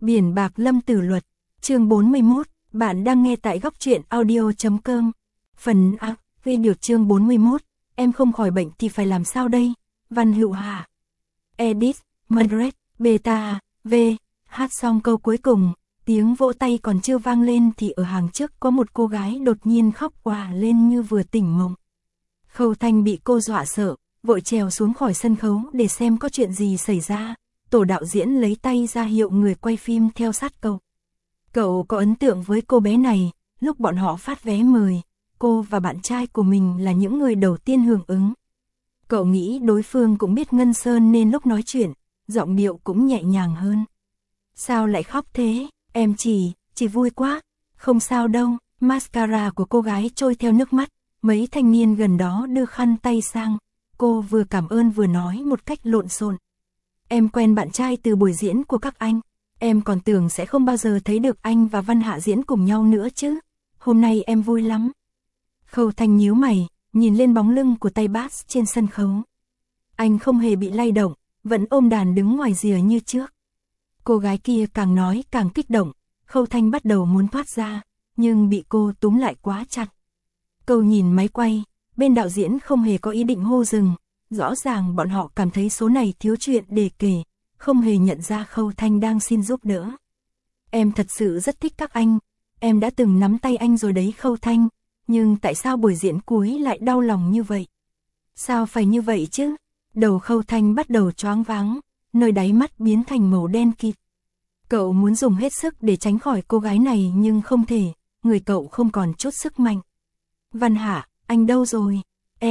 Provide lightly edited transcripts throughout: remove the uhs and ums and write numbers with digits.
Biển bạc Lâm Tử Luật, chương 41, bạn đang nghe tại góc truyện audio.com. Phần A, video chương 41, em không khỏi bệnh thì phải làm sao đây? Văn Hữu Hà. Edit, Madrid, Beta, V, hát xong câu cuối cùng, tiếng vỗ tay còn chưa vang lên thì ở hàng trước có một cô gái đột nhiên khóc òa lên như vừa tỉnh mộng. Khâu Thanh bị cô dọa sợ, vội trèo xuống khỏi sân khấu để xem có chuyện gì xảy ra. Tổ đạo diễn lấy tay ra hiệu người quay phim theo sát cậu. Cậu có ấn tượng với cô bé này, lúc bọn họ phát vé mời, cô và bạn trai của mình là những người đầu tiên hưởng ứng. Cậu nghĩ đối phương cũng biết Ngân Sơn nên lúc nói chuyện, giọng điệu cũng nhẹ nhàng hơn. Sao lại khóc thế, em chỉ vui quá, không sao đâu. Mascara của cô gái trôi theo nước mắt, mấy thanh niên gần đó đưa khăn tay sang, cô vừa cảm ơn vừa nói một cách lộn xộn. Em quen bạn trai từ buổi diễn của các anh, em còn tưởng sẽ không bao giờ thấy được anh và Văn Hạ diễn cùng nhau nữa chứ, hôm nay em vui lắm. Khâu Thanh nhíu mày, nhìn lên bóng lưng của tay bass trên sân khấu. Anh không hề bị lay động, vẫn ôm đàn đứng ngoài rìa như trước. Cô gái kia càng nói càng kích động, Khâu Thanh bắt đầu muốn thoát ra, nhưng bị cô túm lại quá chặt. Cậu nhìn máy quay, bên đạo diễn không hề có ý định hô dừng. Rõ ràng bọn họ cảm thấy số này thiếu chuyện để kể, không hề nhận ra Khâu Thanh đang xin giúp đỡ. Em thật sự rất thích các anh, em đã từng nắm tay anh rồi đấy Khâu Thanh, nhưng tại sao buổi diễn cuối lại đau lòng như vậy? Sao phải như vậy chứ? Đầu Khâu Thanh bắt đầu choáng váng, nơi đáy mắt biến thành màu đen kịt. Cậu muốn dùng hết sức để tránh khỏi cô gái này nhưng không thể, người cậu không còn chút sức mạnh. Văn Hạ, anh đâu rồi?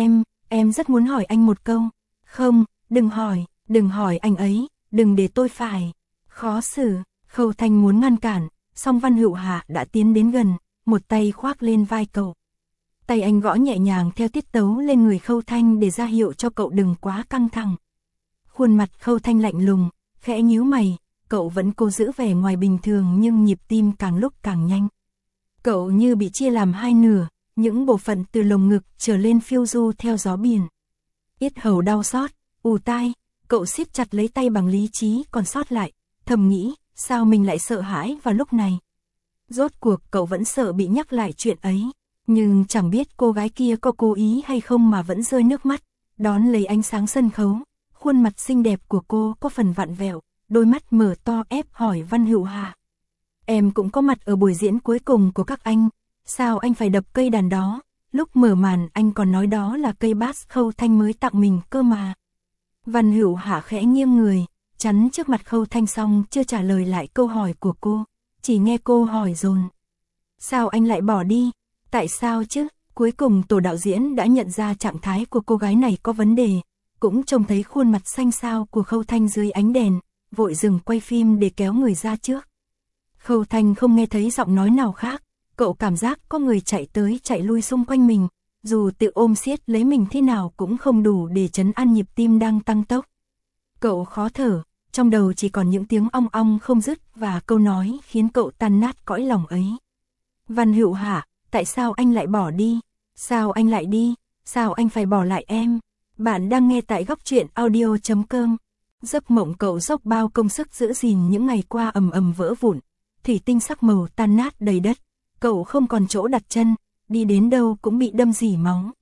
Em rất muốn hỏi anh một câu. Không, đừng hỏi anh ấy, đừng để tôi phải khó xử. Khâu Thanh muốn ngăn cản, song Văn Hữu Hạ đã tiến đến gần, một tay khoác lên vai cậu. Tay anh gõ nhẹ nhàng theo tiết tấu lên người Khâu Thanh để ra hiệu cho cậu đừng quá căng thẳng. Khuôn mặt Khâu Thanh lạnh lùng, khẽ nhíu mày, cậu vẫn cố giữ vẻ ngoài bình thường nhưng nhịp tim càng lúc càng nhanh. Cậu như bị chia làm hai nửa. Những bộ phận từ lồng ngực trở lên phiêu du theo gió biển. Yết hầu đau xót, ù tai, cậu siết chặt lấy tay bằng lý trí còn sót lại, thầm nghĩ, sao mình lại sợ hãi vào lúc này. Rốt cuộc cậu vẫn sợ bị nhắc lại chuyện ấy, nhưng chẳng biết cô gái kia có cố ý hay không mà vẫn rơi nước mắt, đón lấy ánh sáng sân khấu, khuôn mặt xinh đẹp của cô có phần vặn vẹo, đôi mắt mở to ép hỏi Văn Hữu Hà. Em cũng có mặt ở buổi diễn cuối cùng của các anh. Sao anh phải đập cây đàn đó? Lúc mở màn anh còn nói đó là cây bass Khâu Thanh mới tặng mình cơ mà. Văn Hữu Hạ khẽ nghiêng người, chắn trước mặt Khâu Thanh xong chưa trả lời lại câu hỏi của cô, chỉ nghe cô hỏi dồn. Sao anh lại bỏ đi? Tại sao chứ? Cuối cùng tổ đạo diễn đã nhận ra trạng thái của cô gái này có vấn đề, cũng trông thấy khuôn mặt xanh xao của Khâu Thanh dưới ánh đèn, vội dừng quay phim để kéo người ra trước. Khâu Thanh không nghe thấy giọng nói nào khác. Cậu cảm giác có người chạy tới chạy lui xung quanh mình, dù tự ôm siết lấy mình thế nào cũng không đủ để trấn an nhịp tim đang tăng tốc. Cậu khó thở, trong đầu chỉ còn những tiếng ong ong không dứt và câu nói khiến cậu tan nát cõi lòng ấy. Văn Hữu Hạ, tại sao anh lại bỏ đi? Sao anh lại đi? Sao anh phải bỏ lại em? Bạn đang nghe tại góc truyện audio.com. Giấc mộng cậu dốc bao công sức giữ gìn những ngày qua ầm ầm vỡ vụn, thủy tinh sắc màu tan nát đầy đất. Cậu không còn chỗ đặt chân, đi đến đâu cũng bị đâm rỉ máu.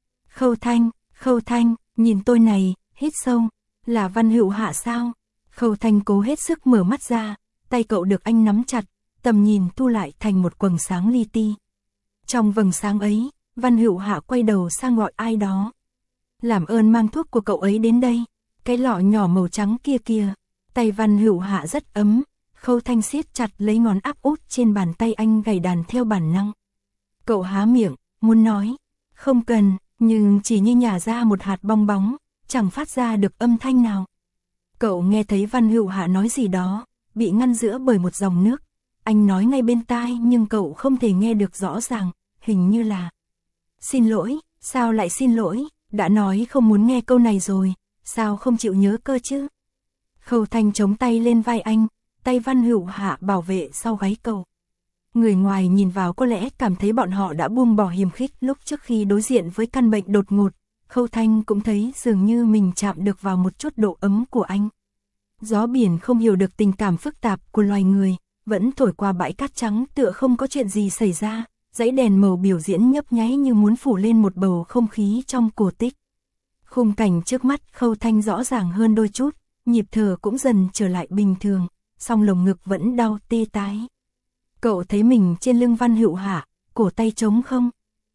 Khâu Thanh, nhìn tôi này, hít sâu, là Văn Hữu Hạ sao? Khâu Thanh cố hết sức mở mắt ra, tay cậu được anh nắm chặt, tầm nhìn thu lại thành một quầng sáng li ti. Trong vầng sáng ấy, Văn Hữu Hạ quay đầu sang gọi ai đó. Làm ơn mang thuốc của cậu ấy đến đây, cái lọ nhỏ màu trắng kia kìa. Tay Văn Hữu Hạ rất ấm. Khâu Thanh siết chặt lấy ngón áp út trên bàn tay anh gảy đàn theo bản năng. Cậu há miệng, muốn nói, không cần, nhưng chỉ như nhả ra một hạt bong bóng, chẳng phát ra được âm thanh nào. Cậu nghe thấy Văn Hữu Hạ nói gì đó, bị ngăn giữa bởi một dòng nước. Anh nói ngay bên tai nhưng cậu không thể nghe được rõ ràng, hình như là xin lỗi, sao lại xin lỗi, đã nói không muốn nghe câu này rồi, sao không chịu nhớ cơ chứ. Khâu Thanh chống tay lên vai anh. Tay Văn Hữu Hạ bảo vệ sau gáy cậu. Người ngoài nhìn vào có lẽ cảm thấy bọn họ đã buông bỏ hiềm khích lúc trước khi đối diện với căn bệnh đột ngột. Khâu Thanh cũng thấy dường như mình chạm được vào một chút độ ấm của anh. Gió biển không hiểu được tình cảm phức tạp của loài người, vẫn thổi qua bãi cát trắng tựa không có chuyện gì xảy ra, dãy đèn màu biểu diễn nhấp nháy như muốn phủ lên một bầu không khí trong cổ tích. Khung cảnh trước mắt Khâu Thanh rõ ràng hơn đôi chút, nhịp thở cũng dần trở lại bình thường, song lồng ngực vẫn đau tê tái. Cậu thấy mình trên lưng Văn Hữu Hạ, cổ tay trống không?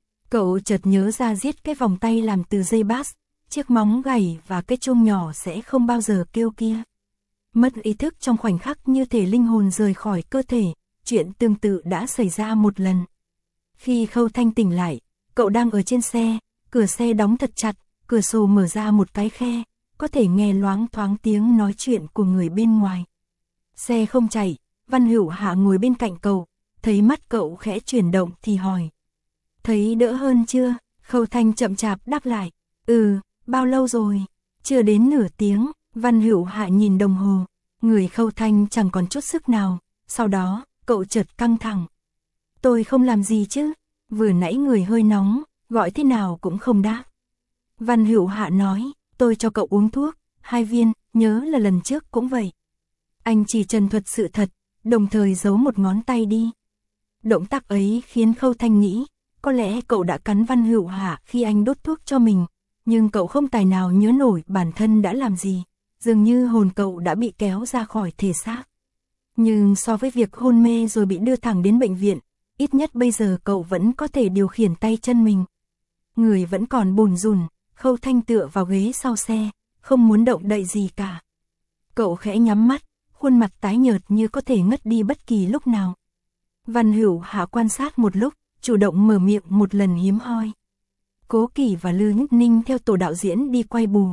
Cậu chợt nhớ ra giết cái vòng tay làm từ dây bass, chiếc móng gảy và cái chuông nhỏ sẽ không bao giờ kêu kia. Mất ý thức trong khoảnh khắc như thể linh hồn rời khỏi cơ thể, chuyện tương tự đã xảy ra một lần. Khi Khâu Thanh tỉnh lại, cậu đang ở trên xe, cửa xe đóng thật chặt, cửa sổ mở ra một cái khe, có thể nghe loáng thoáng tiếng nói chuyện của người bên ngoài. Xe không chạy, Văn Hữu Hạ ngồi bên cạnh cậu, thấy mắt cậu khẽ chuyển động thì hỏi. Thấy đỡ hơn chưa? Khâu Thanh chậm chạp đáp lại. Bao lâu rồi? Chưa đến nửa tiếng. Văn Hữu Hạ nhìn đồng hồ, người Khâu Thanh chẳng còn chút sức nào, sau đó, cậu chợt căng thẳng. Tôi không làm gì chứ, vừa nãy người hơi nóng, gọi thế nào cũng không đáp. Văn Hữu Hạ nói, tôi cho cậu uống thuốc, 2 viên, nhớ là lần trước cũng vậy. Anh chỉ trần thuật sự thật, đồng thời giấu một ngón tay đi. Động tác ấy khiến Khâu Thanh nghĩ, có lẽ cậu đã cắn Văn Hữu Hạ khi anh đốt thuốc cho mình, nhưng cậu không tài nào nhớ nổi bản thân đã làm gì. Dường như hồn cậu đã bị kéo ra khỏi thể xác. Nhưng so với việc hôn mê rồi bị đưa thẳng đến bệnh viện, ít nhất bây giờ cậu vẫn có thể điều khiển tay chân mình. Người vẫn còn bồn rùn, Khâu Thanh tựa vào ghế sau xe, không muốn động đậy gì cả. Cậu khẽ nhắm mắt, khuôn mặt tái nhợt như có thể ngất đi bất kỳ lúc nào. Văn Hữu Hạ quan sát một lúc, chủ động mở miệng một lần hiếm hoi. Cố Kỳ và Lư Nhất Ninh theo tổ đạo diễn đi quay bù.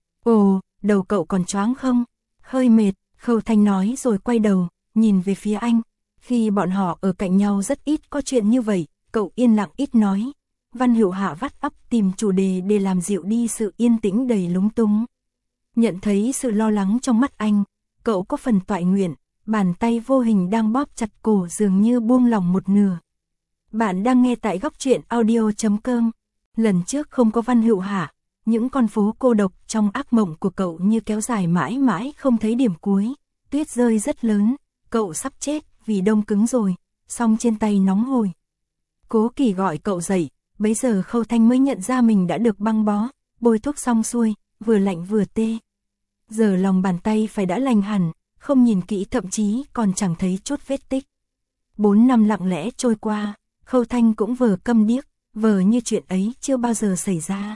Ồ, đầu cậu còn choáng không? Hơi mệt, Khâu Thanh nói rồi quay đầu, nhìn về phía anh. Khi bọn họ ở cạnh nhau rất ít có chuyện như vậy, cậu yên lặng ít nói. Văn Hữu Hạ vắt óc tìm chủ đề để làm dịu đi sự yên tĩnh đầy lúng túng. Nhận thấy sự lo lắng trong mắt anh, cậu có phần toại nguyện, bàn tay vô hình đang bóp chặt cổ dường như buông lỏng một nửa. Bạn đang nghe tại góc truyện audio.com. Lần trước không có Văn Hữu Hạ, những con phố cô độc trong ác mộng của cậu như kéo dài mãi mãi không thấy điểm cuối. Tuyết rơi rất lớn, cậu sắp chết vì đông cứng rồi, song trên tay nóng hổi. Cố Kỳ gọi cậu dậy, bấy giờ Khâu Thanh mới nhận ra mình đã được băng bó, bôi thuốc xong xuôi, vừa lạnh vừa tê. Giờ lòng bàn tay phải đã lành hẳn, không nhìn kỹ thậm chí còn chẳng thấy chút vết tích. 4 năm lặng lẽ trôi qua, Khâu Thanh cũng vờ câm điếc, vờ như chuyện ấy chưa bao giờ xảy ra.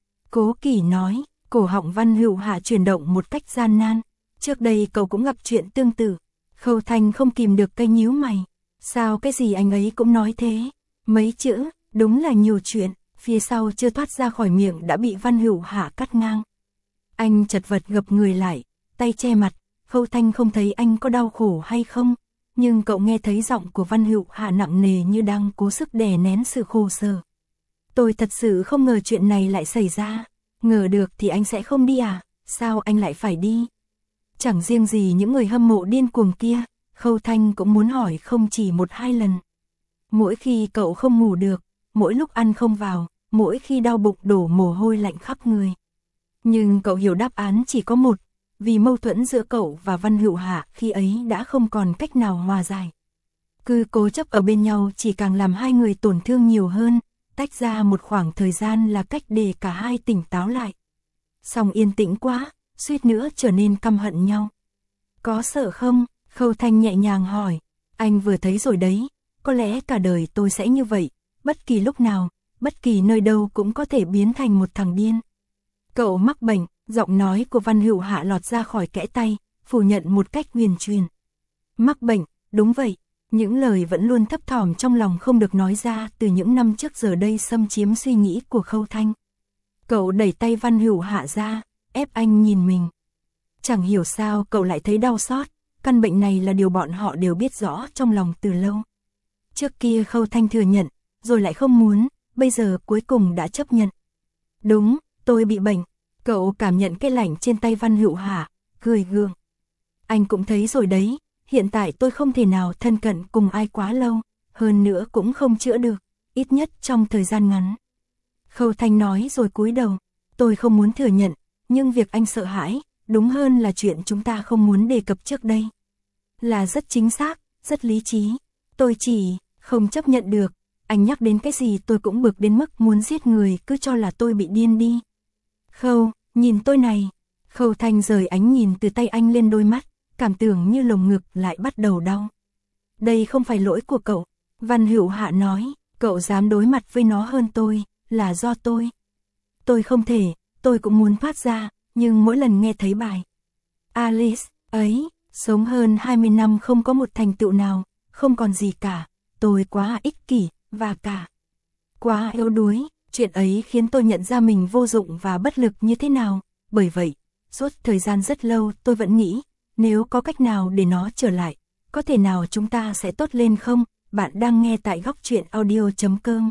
Cố Kỳ nói, cổ họng Văn Hữu Hạ chuyển động một cách gian nan. Trước đây cậu cũng gặp chuyện tương tự. Khâu Thanh không kìm được cây nhíu mày. Sao cái gì anh ấy cũng nói thế? Mấy chữ, đúng là nhiều chuyện, phía sau chưa thoát ra khỏi miệng đã bị Văn Hữu Hạ cắt ngang. Anh chật vật gập người lại, tay che mặt. Khâu Thanh không thấy anh có đau khổ hay không, nhưng cậu nghe thấy giọng của Văn Hữu Hạ nặng nề như đang cố sức đè nén sự khổ sở. Tôi thật sự không ngờ chuyện này lại xảy ra. Ngờ được thì anh sẽ không đi à? Sao anh lại phải đi? Chẳng riêng gì những người hâm mộ điên cuồng kia, Khâu Thanh cũng muốn hỏi không chỉ 1-2 lần. Mỗi khi cậu không ngủ được, mỗi lúc ăn không vào, mỗi khi đau bụng đổ mồ hôi lạnh khắp người. Nhưng cậu hiểu đáp án chỉ có một, vì mâu thuẫn giữa cậu và Văn Hữu Hạ khi ấy đã không còn cách nào hòa giải. Cứ cố chấp ở bên nhau chỉ càng làm hai người tổn thương nhiều hơn. Tách ra một khoảng thời gian là cách để cả hai tỉnh táo lại. Song yên tĩnh quá, suýt nữa trở nên căm hận nhau. Có sợ không? Khâu Thanh nhẹ nhàng hỏi. Anh vừa thấy rồi đấy, có lẽ cả đời tôi sẽ như vậy, bất kỳ lúc nào, bất kỳ nơi đâu cũng có thể biến thành một thằng điên. Cậu mắc bệnh, giọng nói của Văn Hữu Hạ lọt ra khỏi kẽ tay, phủ nhận một cách huyền truyền. Mắc bệnh, đúng vậy. Những lời vẫn luôn thấp thỏm trong lòng không được nói ra từ những năm trước giờ đây xâm chiếm suy nghĩ của Khâu Thanh. Cậu đẩy tay Văn Hữu Hạ ra, ép anh nhìn mình. Chẳng hiểu sao cậu lại thấy đau xót, căn bệnh này là điều bọn họ đều biết rõ trong lòng từ lâu. Trước kia Khâu Thanh thừa nhận, rồi lại không muốn, bây giờ cuối cùng đã chấp nhận. Đúng, tôi bị bệnh. Cậu cảm nhận cái lạnh trên tay Văn Hữu Hạ, cười gượng. Anh cũng thấy rồi đấy. Hiện tại tôi không thể nào thân cận cùng ai quá lâu, hơn nữa cũng không chữa được, ít nhất trong thời gian ngắn. Khâu Thanh nói rồi cúi đầu, tôi không muốn thừa nhận, nhưng việc anh sợ hãi, đúng hơn là chuyện chúng ta không muốn đề cập trước đây. Là rất chính xác, rất lý trí. Tôi chỉ không chấp nhận được, anh nhắc đến cái gì tôi cũng bực đến mức muốn giết người, cứ cho là tôi bị điên đi. Khâu, nhìn tôi này. Khâu Thanh rời ánh nhìn từ tay anh lên đôi mắt, cảm tưởng như lồng ngực lại bắt đầu đau. Đây không phải lỗi của cậu, Văn Hữu Hạ nói, cậu dám đối mặt với nó hơn tôi, là do tôi. Tôi không thể, tôi cũng muốn thoát ra, nhưng mỗi lần nghe thấy bài Alice ấy, sống hơn 20 năm không có một thành tựu nào, không còn gì cả, tôi quá ích kỷ, và quá yếu đuối, chuyện ấy khiến tôi nhận ra mình vô dụng và bất lực như thế nào, bởi vậy, suốt thời gian rất lâu tôi vẫn nghĩ, nếu có cách nào để nó trở lại, có thể nào chúng ta sẽ tốt lên không? Bạn đang nghe tại Góc Truyện Audio.com.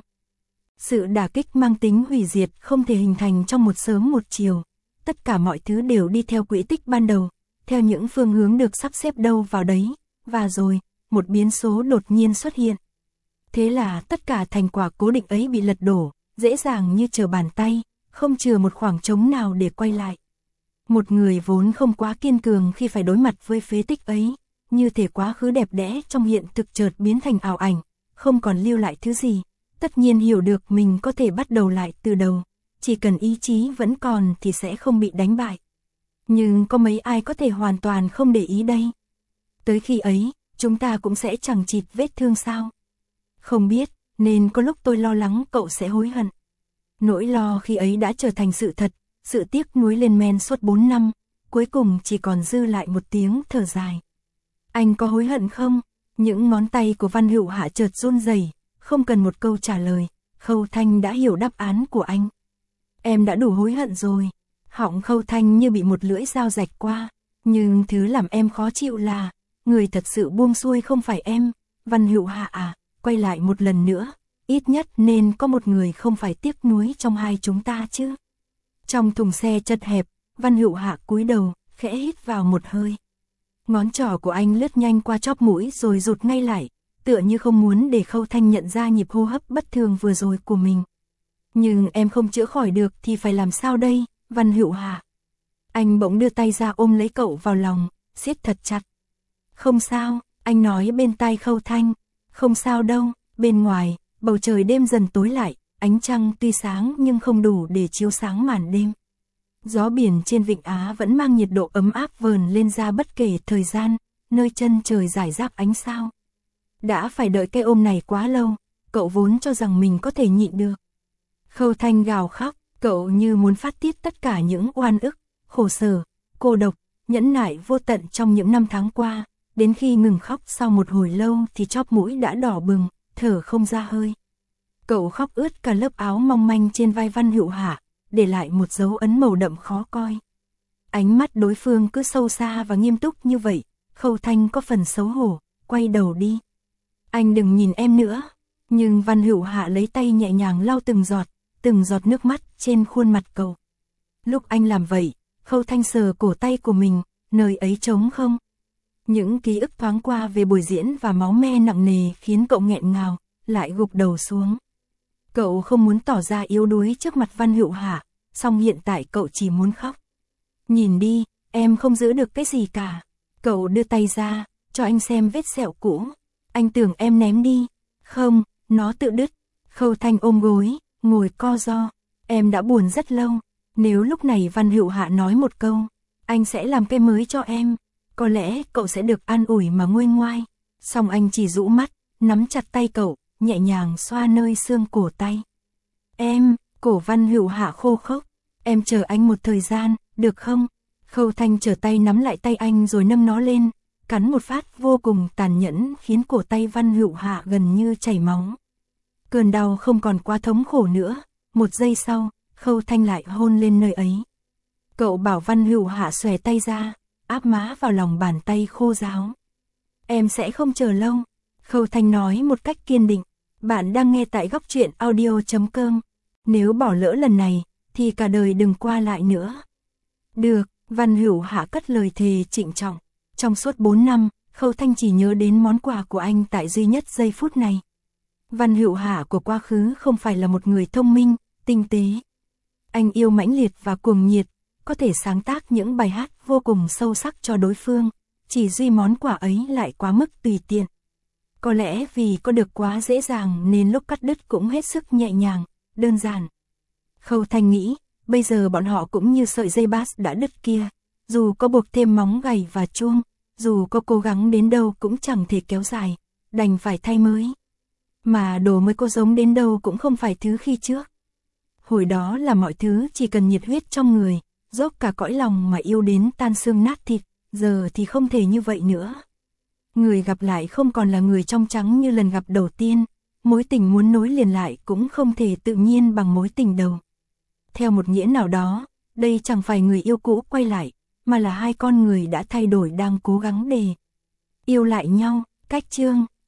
Sự đả kích mang tính hủy diệt không thể hình thành trong một sớm một chiều, tất cả mọi thứ đều đi theo quỹ tích ban đầu, theo những phương hướng được sắp xếp đâu vào đấy, và rồi, một biến số đột nhiên xuất hiện. Thế là tất cả thành quả cố định ấy bị lật đổ, dễ dàng như trở bàn tay, không chừa một khoảng trống nào để quay lại. Một người vốn không quá kiên cường khi phải đối mặt với phế tích ấy, như thể quá khứ đẹp đẽ trong hiện thực chợt biến thành ảo ảnh, không còn lưu lại thứ gì, tất nhiên hiểu được mình có thể bắt đầu lại từ đầu, chỉ cần ý chí vẫn còn thì sẽ không bị đánh bại. Nhưng có mấy ai có thể hoàn toàn không để ý đây? Tới khi ấy, chúng ta cũng sẽ chẳng chịt vết thương sao? Không biết, nên có lúc tôi lo lắng cậu sẽ hối hận. Nỗi lo khi ấy đã trở thành sự thật, sự tiếc nuối lên men suốt 4 năm, cuối cùng chỉ còn dư lại một tiếng thở dài. Anh có hối hận không? Những ngón tay của Văn Hữu Hạ chợt run rẩy, không cần một câu trả lời, Khâu Thanh đã hiểu đáp án của anh. Em đã đủ hối hận rồi. Họng Khâu Thanh như bị một lưỡi dao rạch qua, nhưng thứ làm em khó chịu là, người thật sự buông xuôi không phải em, Văn Hữu Hạ à, quay lại một lần nữa, ít nhất nên có một người không phải tiếc nuối trong hai chúng ta chứ. Trong thùng xe chật hẹp, Văn Hữu Hạ cúi đầu, khẽ hít vào một hơi. Ngón trỏ của anh lướt nhanh qua chóp mũi rồi rụt ngay lại, tựa như không muốn để Khâu Thanh nhận ra nhịp hô hấp bất thường vừa rồi của mình. Nhưng em không chữa khỏi được thì phải làm sao đây, Văn Hữu Hạ? Anh bỗng đưa tay ra ôm lấy cậu vào lòng, siết thật chặt. Không sao, anh nói bên tai Khâu Thanh. Không sao đâu, bên ngoài, bầu trời đêm dần tối lại, ánh trăng tuy sáng nhưng không đủ để chiếu sáng màn đêm. Gió biển trên Vịnh Á vẫn mang nhiệt độ ấm áp vờn lên ra bất kể thời gian, nơi chân trời rải rác ánh sao. Đã phải đợi cái ôm này quá lâu, cậu vốn cho rằng mình có thể nhịn được. Khâu Thanh gào khóc, cậu như muốn phát tiết tất cả những oan ức, khổ sở, cô độc, nhẫn nại vô tận trong những năm tháng qua, đến khi ngừng khóc sau một hồi lâu thì chóp mũi đã đỏ bừng, thở không ra hơi. Cậu khóc ướt cả lớp áo mong manh trên vai Văn Hữu Hạ, để lại một dấu ấn màu đậm khó coi. Ánh mắt đối phương cứ sâu xa và nghiêm túc như vậy, Khâu Thanh có phần xấu hổ, quay đầu đi. Anh đừng nhìn em nữa. Nhưng Văn Hữu Hạ lấy tay nhẹ nhàng lau từng giọt nước mắt trên khuôn mặt cậu. Lúc anh làm vậy, Khâu Thanh sờ cổ tay của mình, nơi ấy trống không? Những ký ức thoáng qua về buổi diễn và máu me nặng nề khiến cậu nghẹn ngào, lại gục đầu xuống. Cậu không muốn tỏ ra yếu đuối trước mặt Văn Hữu Hạ, song hiện tại cậu chỉ muốn khóc. Nhìn đi, em không giữ được cái gì cả. Cậu đưa tay ra, cho anh xem vết sẹo cũ. Anh tưởng em ném đi. Không, nó tự đứt. Khâu Thanh ôm gối, ngồi co ro. Em đã buồn rất lâu. Nếu lúc này Văn Hữu Hạ nói một câu, anh sẽ làm cái mới cho em, có lẽ cậu sẽ được an ủi mà nguôi ngoai. Song anh chỉ rũ mắt, nắm chặt tay cậu, nhẹ nhàng xoa nơi xương cổ tay. Em, cổ Văn Hữu Hạ khô khốc. Em chờ anh một thời gian, được không? Khâu Thanh trở tay nắm lại tay anh rồi nâng nó lên, cắn một phát vô cùng tàn nhẫn khiến cổ tay Văn Hữu Hạ gần như chảy máu. Cơn đau không còn quá thống khổ nữa, một giây sau, Khâu Thanh lại hôn lên nơi ấy. Cậu bảo Văn Hữu Hạ xòe tay ra, áp má vào lòng bàn tay khô ráo. Em sẽ không chờ lâu, Khâu Thanh nói một cách kiên định. Bạn đang nghe tại Góc Truyện Audio.com. Nếu bỏ lỡ lần này, thì cả đời đừng qua lại nữa. Được, Văn Hữu Hạ cất lời thề trịnh trọng. Trong suốt 4 năm, Khâu Thanh chỉ nhớ đến món quà của anh tại duy nhất giây phút này. Văn Hữu Hạ của quá khứ không phải là một người thông minh, tinh tế. Anh yêu mãnh liệt và cuồng nhiệt, có thể sáng tác những bài hát vô cùng sâu sắc cho đối phương, chỉ duy món quà ấy lại quá mức tùy tiện. Có lẽ vì có được quá dễ dàng nên lúc cắt đứt cũng hết sức nhẹ nhàng, đơn giản. Khâu Thanh nghĩ, bây giờ bọn họ cũng như sợi dây bass đã đứt kia, dù có buộc thêm móng gảy và chuông, dù có cố gắng đến đâu cũng chẳng thể kéo dài, đành phải thay mới. Mà đồ mới có giống đến đâu cũng không phải thứ khi trước. Hồi đó là mọi thứ chỉ cần nhiệt huyết trong người, dốc cả cõi lòng mà yêu đến tan xương nát thịt, giờ thì không thể như vậy nữa. Người gặp lại không còn là người trong trắng như lần gặp đầu tiên, mối tình muốn nối liền lại cũng không thể tự nhiên bằng mối tình đầu. Theo một nghĩa nào đó, đây chẳng phải người yêu cũ quay lại, mà là hai con người đã thay đổi đang cố gắng để yêu lại nhau. Cách chương